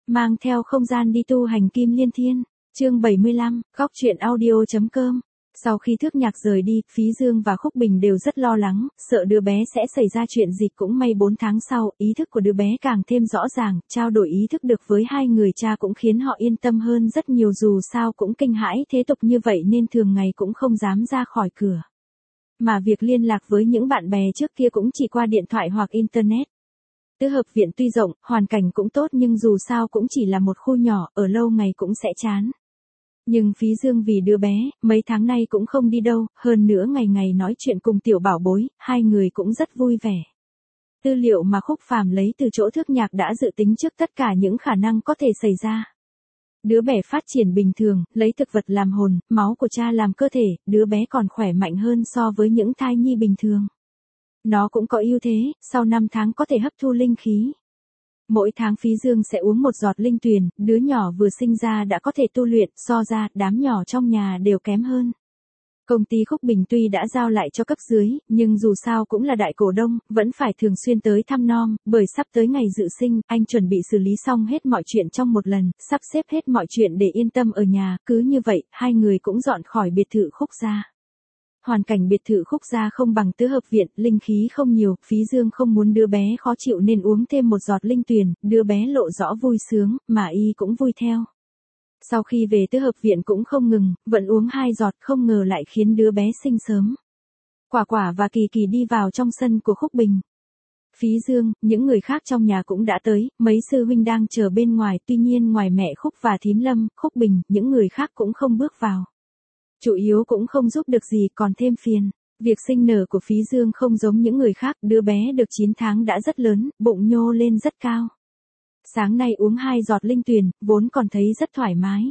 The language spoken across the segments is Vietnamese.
Mang theo không gian đi tu hành kim liên thiên. Chương 75, Góc truyện audio.com. Sau khi Thước Nhạc rời đi, Phí Dương và Khúc Bình đều rất lo lắng, sợ đứa bé sẽ xảy ra chuyện gì. Cũng may 4 tháng sau, ý thức của đứa bé càng thêm rõ ràng, trao đổi ý thức được với hai người cha cũng khiến họ yên tâm hơn rất nhiều, dù sao cũng kinh hãi thế tục như vậy nên thường ngày cũng không dám ra khỏi cửa. Mà việc liên lạc với những bạn bè trước kia cũng chỉ qua điện thoại hoặc internet. Tứ hợp viện tuy rộng, hoàn cảnh cũng tốt nhưng dù sao cũng chỉ là một khu nhỏ, ở lâu ngày cũng sẽ chán. Nhưng Phí Dương vì đứa bé, mấy tháng nay cũng không đi đâu, hơn nữa ngày ngày nói chuyện cùng tiểu bảo bối, hai người cũng rất vui vẻ. Tư liệu mà Khúc Phàm lấy từ chỗ Thước Nhạc đã dự tính trước tất cả những khả năng có thể xảy ra. Đứa bé phát triển bình thường, lấy thực vật làm hồn, máu của cha làm cơ thể, đứa bé còn khỏe mạnh hơn so với những thai nhi bình thường. Nó cũng có ưu thế, sau 5 tháng có thể hấp thu linh khí. Mỗi tháng Phí Dương sẽ uống một giọt linh tuyền, đứa nhỏ vừa sinh ra đã có thể tu luyện, so ra, đám nhỏ trong nhà đều kém hơn. Công ty Khúc Bình tuy đã giao lại cho cấp dưới, nhưng dù sao cũng là đại cổ đông, vẫn phải thường xuyên tới thăm nom, bởi sắp tới ngày dự sinh, anh chuẩn bị xử lý xong hết mọi chuyện trong một lần, sắp xếp hết mọi chuyện để yên tâm ở nhà, cứ như vậy, hai người cũng dọn khỏi biệt thự Khúc gia. Hoàn cảnh biệt thự Khúc gia không bằng tứ hợp viện, linh khí không nhiều, Phí Dương không muốn đứa bé khó chịu nên uống thêm một giọt linh tuyền, đứa bé lộ rõ vui sướng, mà y cũng vui theo. Sau khi về tứ hợp viện cũng không ngừng, vẫn uống 2 giọt, không ngờ lại khiến đứa bé sinh sớm. Quả Quả và Kỳ Kỳ đi vào trong sân của Khúc Bình. Phí Dương, những người khác trong nhà cũng đã tới, mấy sư huynh đang chờ bên ngoài, tuy nhiên ngoài mẹ Khúc và Thím Lâm, Khúc Bình, những người khác cũng không bước vào. Chủ yếu cũng không giúp được gì, còn thêm phiền. Việc sinh nở của Phí Dương không giống những người khác, đứa bé được 9 tháng đã rất lớn, bụng nhô lên rất cao. Sáng nay uống 2 giọt linh tuyền, vốn còn thấy rất thoải mái.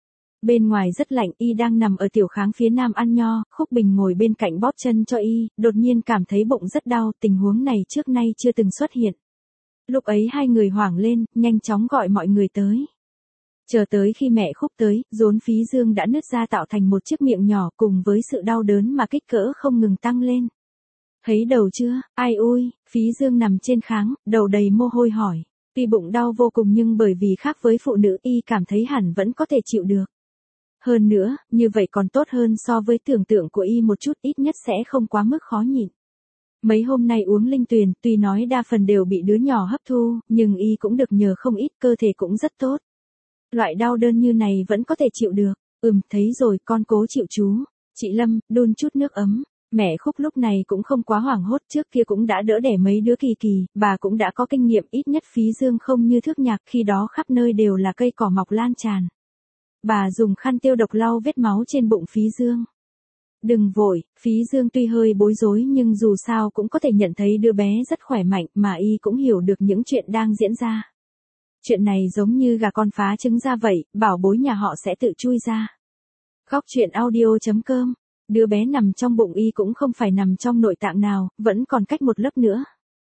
Bên ngoài rất lạnh, y đang nằm ở tiểu kháng phía nam ăn nho, Khúc Bình ngồi bên cạnh bóp chân cho y, đột nhiên cảm thấy bụng rất đau, tình huống này trước nay chưa từng xuất hiện. Lúc ấy hai người hoảng lên, nhanh chóng gọi mọi người tới. Chờ tới khi mẹ Khúc tới, rốn Phí Dương đã nứt ra tạo thành một chiếc miệng nhỏ, cùng với sự đau đớn mà kích cỡ không ngừng tăng lên. Thấy đầu chưa? Ai ui, Phí Dương nằm trên kháng, đầu đầy mồ hôi hỏi. Tuy bụng đau vô cùng nhưng bởi vì khác với phụ nữ y cảm thấy hẳn vẫn có thể chịu được. Hơn nữa, như vậy còn tốt hơn so với tưởng tượng của y một chút, ít nhất sẽ không quá mức khó nhịn. Mấy hôm nay uống linh tuyền, tuy nói đa phần đều bị đứa nhỏ hấp thu, nhưng y cũng được nhờ không ít, cơ thể cũng rất tốt. Loại đau đơn như này vẫn có thể chịu được. Thấy rồi, con cố chịu chú. Chị Lâm, đun chút nước ấm. Mẹ Khúc lúc này cũng không quá hoảng hốt, trước kia cũng đã đỡ đẻ mấy đứa Kỳ Kỳ, bà cũng đã có kinh nghiệm, ít nhất Phí Dương không như Thước Nhạc, khi đó khắp nơi đều là cây cỏ mọc lan tràn. Bà dùng khăn tiêu độc lau vết máu trên bụng Phí Dương. Đừng vội, Phí Dương tuy hơi bối rối nhưng dù sao cũng có thể nhận thấy đứa bé rất khỏe mạnh, mà y cũng hiểu được những chuyện đang diễn ra. Chuyện này giống như gà con phá trứng ra vậy, bảo bối nhà họ sẽ tự chui ra. Góc truyện audio.com. Đứa bé nằm trong bụng y cũng không phải nằm trong nội tạng nào, vẫn còn cách một lớp nữa.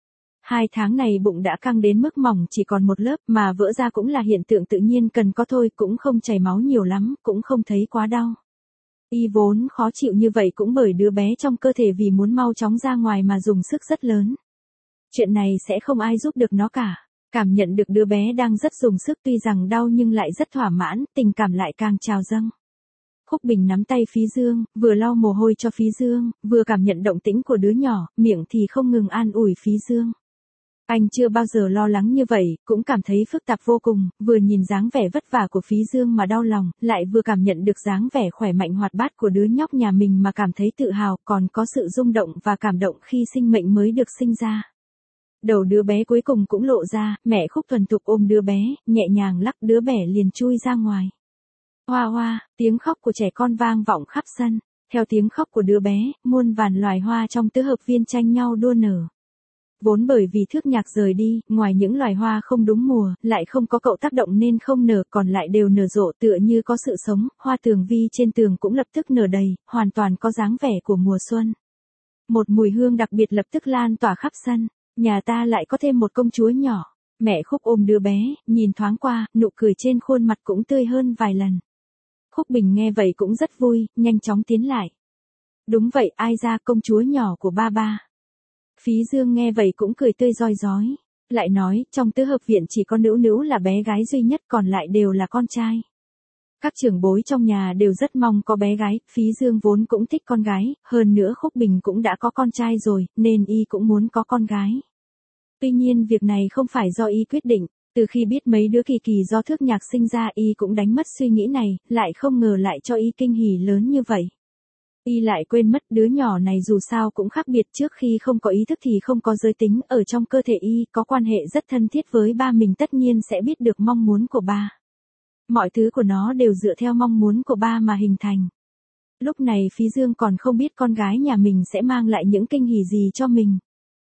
2 tháng này bụng đã căng đến mức mỏng chỉ còn một lớp, mà vỡ ra cũng là hiện tượng tự nhiên cần có thôi, cũng không chảy máu nhiều lắm, cũng không thấy quá đau. Y vốn khó chịu như vậy cũng bởi đứa bé trong cơ thể vì muốn mau chóng ra ngoài mà dùng sức rất lớn. Chuyện này sẽ không ai giúp được nó cả. Cảm nhận được đứa bé đang rất dùng sức, tuy rằng đau nhưng lại rất thỏa mãn, tình cảm lại càng trào dâng. Khúc Bình nắm tay Phí Dương, vừa lau mồ hôi cho Phí Dương, vừa cảm nhận động tĩnh của đứa nhỏ, miệng thì không ngừng an ủi Phí Dương. Anh chưa bao giờ lo lắng như vậy, cũng cảm thấy phức tạp vô cùng, vừa nhìn dáng vẻ vất vả của Phí Dương mà đau lòng, lại vừa cảm nhận được dáng vẻ khỏe mạnh hoạt bát của đứa nhóc nhà mình mà cảm thấy tự hào, còn có sự rung động và cảm động khi sinh mệnh mới được sinh ra. Đầu đứa bé cuối cùng cũng lộ ra, mẹ Khúc thuần thục ôm đứa bé, nhẹ nhàng lắc đứa bé liền chui ra ngoài. Hoa hoa, tiếng khóc của trẻ con vang vọng khắp sân, theo tiếng khóc của đứa bé, muôn vàn loài hoa trong tứ hợp viên tranh nhau đua nở. Vốn bởi vì Thước Nhạc rời đi, ngoài những loài hoa không đúng mùa, lại không có cậu tác động nên không nở, còn lại đều nở rộ tựa như có sự sống, hoa tường vi trên tường cũng lập tức nở đầy, hoàn toàn có dáng vẻ của mùa xuân. Một mùi hương đặc biệt lập tức lan tỏa khắp sân. Nhà ta lại có thêm một công chúa nhỏ. Mẹ Khúc ôm đứa bé, nhìn thoáng qua, nụ cười trên khuôn mặt cũng tươi hơn vài lần. Khúc Bình nghe vậy cũng rất vui, nhanh chóng tiến lại. Đúng vậy, ai ra, công chúa nhỏ của ba ba. Phí Dương nghe vậy cũng cười tươi rói rói. Lại nói, trong tứ hợp viện chỉ có Nữu Nữu là bé gái duy nhất, còn lại đều là con trai. Các trưởng bối trong nhà đều rất mong có bé gái, Phí Dương vốn cũng thích con gái, hơn nữa Khúc Bình cũng đã có con trai rồi, nên y cũng muốn có con gái. Tuy nhiên việc này không phải do y quyết định, từ khi biết mấy đứa kỳ kỳ do Thước Nhạc sinh ra y cũng đánh mất suy nghĩ này, lại không ngờ lại cho y kinh hỉ lớn như vậy. Y lại quên mất đứa nhỏ này dù sao cũng khác biệt, trước khi không có ý thức thì không có giới tính, ở trong cơ thể y có quan hệ rất thân thiết với ba mình, tất nhiên sẽ biết được mong muốn của ba. Mọi thứ của nó đều dựa theo mong muốn của ba mà hình thành. Lúc này Phí Dương còn không biết con gái nhà mình sẽ mang lại những kinh hỉ gì cho mình.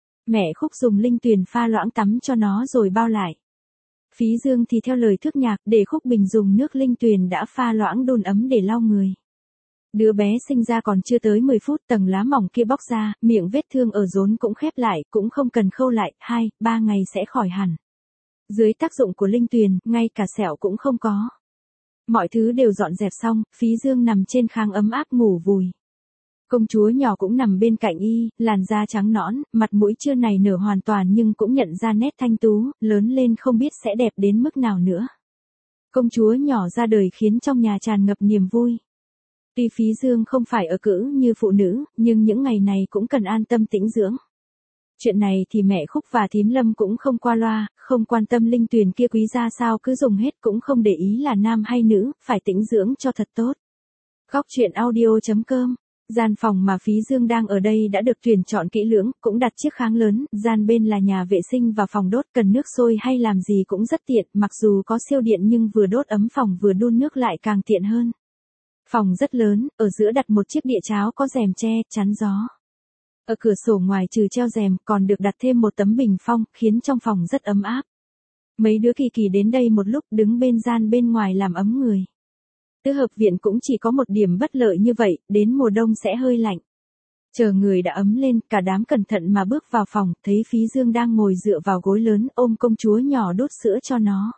Mẹ Khúc dùng linh tuyền pha loãng tắm cho nó rồi bao lại. Phí Dương thì theo lời Thước Nhạc để Khúc Bình dùng nước linh tuyền đã pha loãng đun ấm để lau người. Đứa bé sinh ra còn chưa tới 10 phút, tầng lá mỏng kia bóc ra, miệng vết thương ở rốn cũng khép lại, cũng không cần khâu lại, 2-3 ngày sẽ khỏi hẳn. Dưới tác dụng của linh tuyền, ngay cả sẹo cũng không có. Mọi thứ đều dọn dẹp xong, Phí Dương nằm trên khang ấm áp ngủ vùi. Công chúa nhỏ cũng nằm bên cạnh y, làn da trắng nõn, mặt mũi chưa nảy nở hoàn toàn nhưng cũng nhận ra nét thanh tú, lớn lên không biết sẽ đẹp đến mức nào nữa. Công chúa nhỏ ra đời khiến trong nhà tràn ngập niềm vui. Tuy Phí Dương không phải ở cữ như phụ nữ, nhưng những ngày này cũng cần an tâm tĩnh dưỡng. Chuyện này thì mẹ Khúc và thím Lâm cũng không qua loa, không quan tâm linh tuyền kia quý ra sao cứ dùng hết, cũng không để ý là nam hay nữ, phải tĩnh dưỡng cho thật tốt. Góc truyện audio.com. Gian phòng mà Phí Dương đang ở đây đã được tuyển chọn kỹ lưỡng, cũng đặt chiếc kháng lớn, gian bên là nhà vệ sinh và phòng đốt, cần nước sôi hay làm gì cũng rất tiện, mặc dù có siêu điện nhưng vừa đốt ấm phòng vừa đun nước lại càng tiện hơn. Phòng rất lớn, ở giữa đặt một chiếc đĩa cháo có rèm che, chắn gió. Ở cửa sổ ngoài trừ treo rèm còn được đặt thêm một tấm bình phong, khiến trong phòng rất ấm áp. Mấy đứa kỳ kỳ đến đây một lúc đứng bên gian bên ngoài làm ấm người. Tứ hợp viện cũng chỉ có một điểm bất lợi như vậy, đến mùa đông sẽ hơi lạnh. Chờ người đã ấm lên, cả đám cẩn thận mà bước vào phòng, thấy Phí Dương đang ngồi dựa vào gối lớn ôm công chúa nhỏ đút sữa cho nó.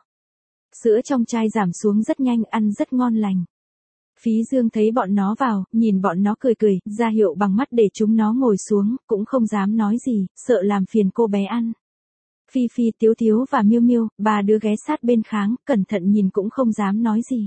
Sữa trong chai giảm xuống rất nhanh, ăn rất ngon lành. Phí Dương thấy bọn nó vào, nhìn bọn nó cười cười, ra hiệu bằng mắt để chúng nó ngồi xuống, cũng không dám nói gì, sợ làm phiền cô bé ăn. Phi Phi, Tiếu Tiếu và Miêu Miêu, ba đứa ghé sát bên kháng, cẩn thận nhìn cũng không dám nói gì.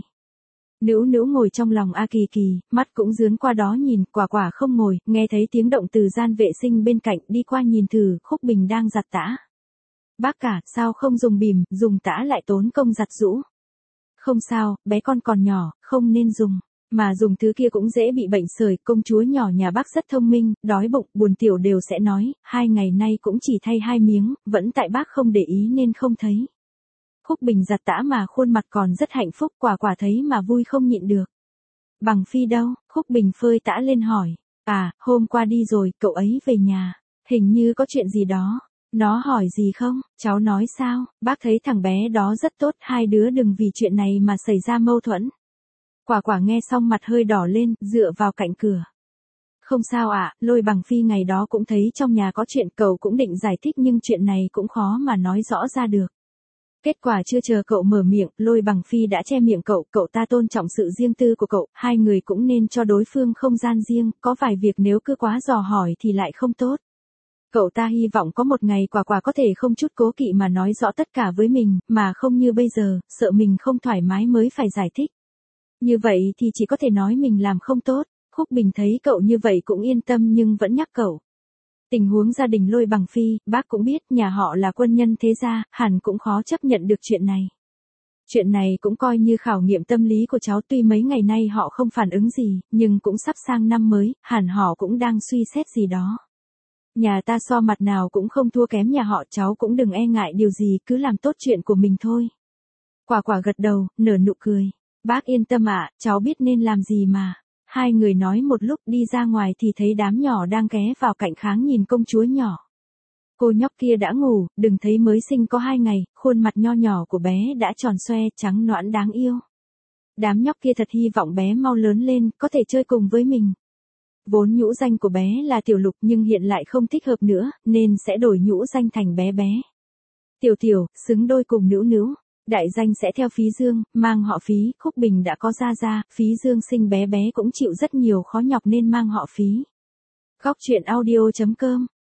Nữu Nữu ngồi trong lòng A Kỳ Kỳ, mắt cũng dướn qua đó nhìn, Quả Quả không ngồi, nghe thấy tiếng động từ gian vệ sinh bên cạnh, đi qua nhìn thử, Khúc Bình đang giặt tã. Bác cả, sao không dùng bìm, dùng tã lại tốn công giặt giũ. Không sao, bé con còn nhỏ, không nên dùng. Mà dùng thứ kia cũng dễ bị bệnh sởi, công chúa nhỏ nhà bác rất thông minh, đói bụng, buồn tiểu đều sẽ nói, 2 ngày nay cũng chỉ thay 2 miếng, vẫn tại bác không để ý nên không thấy. Khúc Bình giặt tã mà khuôn mặt còn rất hạnh phúc, Quả Quả thấy mà vui không nhịn được. Bằng Phi đâu? Khúc Bình phơi tã lên hỏi. À, hôm qua đi rồi, cậu ấy về nhà. Hình như có chuyện gì đó. Nó hỏi gì không? Cháu nói sao? Bác thấy thằng bé đó rất tốt, hai đứa đừng vì chuyện này mà xảy ra mâu thuẫn. Quả Quả nghe xong mặt hơi đỏ lên, dựa vào cạnh cửa. Không sao ạ, Lôi Bằng Phi ngày đó cũng thấy trong nhà có chuyện, cậu cũng định giải thích nhưng chuyện này cũng khó mà nói rõ ra được. Kết quả chưa chờ cậu mở miệng, Lôi Bằng Phi đã che miệng cậu ta tôn trọng sự riêng tư của cậu, hai người cũng nên cho đối phương không gian riêng, có vài việc nếu cứ quá dò hỏi thì lại không tốt. Cậu ta hy vọng có một ngày Quả Quả có thể không chút cố kỵ mà nói rõ tất cả với mình, mà không như bây giờ, sợ mình không thoải mái mới phải giải thích. Như vậy thì chỉ có thể nói mình làm không tốt. Khúc Bình thấy cậu như vậy cũng yên tâm nhưng vẫn nhắc cậu. Tình huống gia đình Lôi Bằng Phi, bác cũng biết nhà họ là quân nhân thế gia, hẳn cũng khó chấp nhận được chuyện này. Chuyện này cũng coi như khảo nghiệm tâm lý của cháu, tuy mấy ngày nay họ không phản ứng gì, nhưng cũng sắp sang năm mới, hẳn họ cũng đang suy xét gì đó. Nhà ta so mặt nào cũng không thua kém nhà họ, cháu cũng đừng e ngại điều gì, cứ làm tốt chuyện của mình thôi. Quả Quả gật đầu, nở nụ cười. Bác yên tâm ạ, cháu biết nên làm gì mà. Hai người nói một lúc, đi ra ngoài thì thấy đám nhỏ đang ghé vào cạnh kháng nhìn công chúa nhỏ. Cô nhóc kia đã ngủ, đừng thấy mới sinh có 2 ngày, khuôn mặt nho nhỏ của bé đã tròn xoe, trắng nõn đáng yêu. Đám nhóc kia thật hy vọng bé mau lớn lên, có thể chơi cùng với mình. Vốn nhũ danh của bé là Tiểu Lục nhưng hiện lại không thích hợp nữa, nên sẽ đổi nhũ danh thành bé bé. Tiểu Tiểu, xứng đôi cùng Nữu Nữu. Đại danh sẽ theo Phí Dương, mang họ Phí. Khúc Bình đã có gia, Phí Dương sinh bé bé cũng chịu rất nhiều khó nhọc nên mang họ Phí. Góc truyện audio.com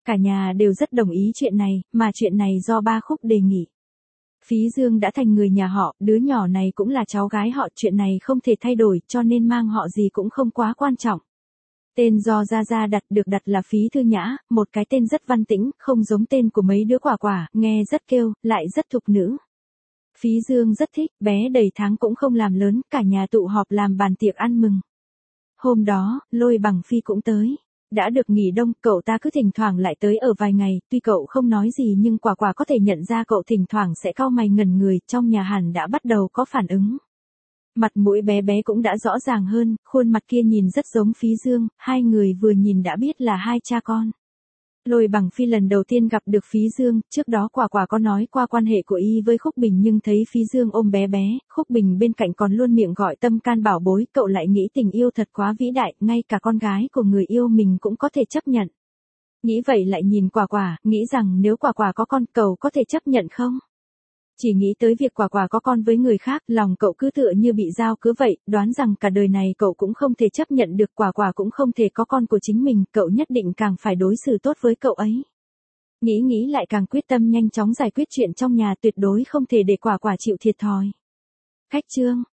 Cả nhà đều rất đồng ý chuyện này, mà chuyện này do ba Khúc đề nghị. Phí Dương đã thành người nhà họ, đứa nhỏ này cũng là cháu gái họ, chuyện này không thể thay đổi, cho nên mang họ gì cũng không quá quan trọng. Tên do Gia Gia đặt là Phí Thư Nhã, một cái tên rất văn tĩnh, không giống tên của mấy đứa quả quả, nghe rất kêu, lại rất thục nữ. Phí Dương rất thích, bé đầy tháng cũng không làm lớn, cả nhà tụ họp làm bàn tiệc ăn mừng. Hôm đó, Lôi Bằng Phi cũng tới. Đã được nghỉ đông, cậu ta cứ thỉnh thoảng lại tới ở vài ngày, tuy cậu không nói gì nhưng quả quả có thể nhận ra cậu thỉnh thoảng sẽ cau mày ngẩn người, trong nhà hẳn đã bắt đầu có phản ứng. Mặt mũi bé bé cũng đã rõ ràng hơn, khuôn mặt kia nhìn rất giống Phí Dương, hai người vừa nhìn đã biết là hai cha con. Lôi Bằng Phi lần đầu tiên gặp được Phí Dương, trước đó quả quả có nói qua quan hệ của y với Khúc Bình nhưng thấy Phí Dương ôm bé bé, Khúc Bình bên cạnh còn luôn miệng gọi tâm can bảo bối, cậu lại nghĩ tình yêu thật quá vĩ đại, ngay cả con gái của người yêu mình cũng có thể chấp nhận. Nghĩ vậy lại nhìn quả quả, nghĩ rằng nếu quả quả có con cậu có thể chấp nhận không? Chỉ nghĩ tới việc quả quả có con với người khác, lòng cậu cứ tựa như bị dao cứa vậy, đoán rằng cả đời này cậu cũng không thể chấp nhận được quả quả cũng không thể có con của chính mình, cậu nhất định càng phải đối xử tốt với cậu ấy. Nghĩ lại càng quyết tâm nhanh chóng giải quyết chuyện trong nhà, tuyệt đối không thể để quả quả chịu thiệt thòi. Khách trương,